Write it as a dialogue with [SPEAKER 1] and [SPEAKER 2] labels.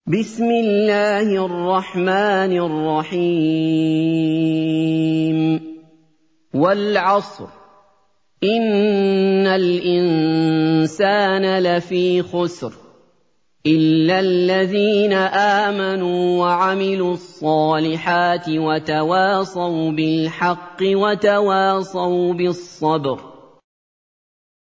[SPEAKER 1] بسم الله الرحمن الرحيم والعصر إن الإنسان لفي خسر إلا الذين آمنوا وعملوا الصالحات وتواصوا بالحق وتواصوا بالصبر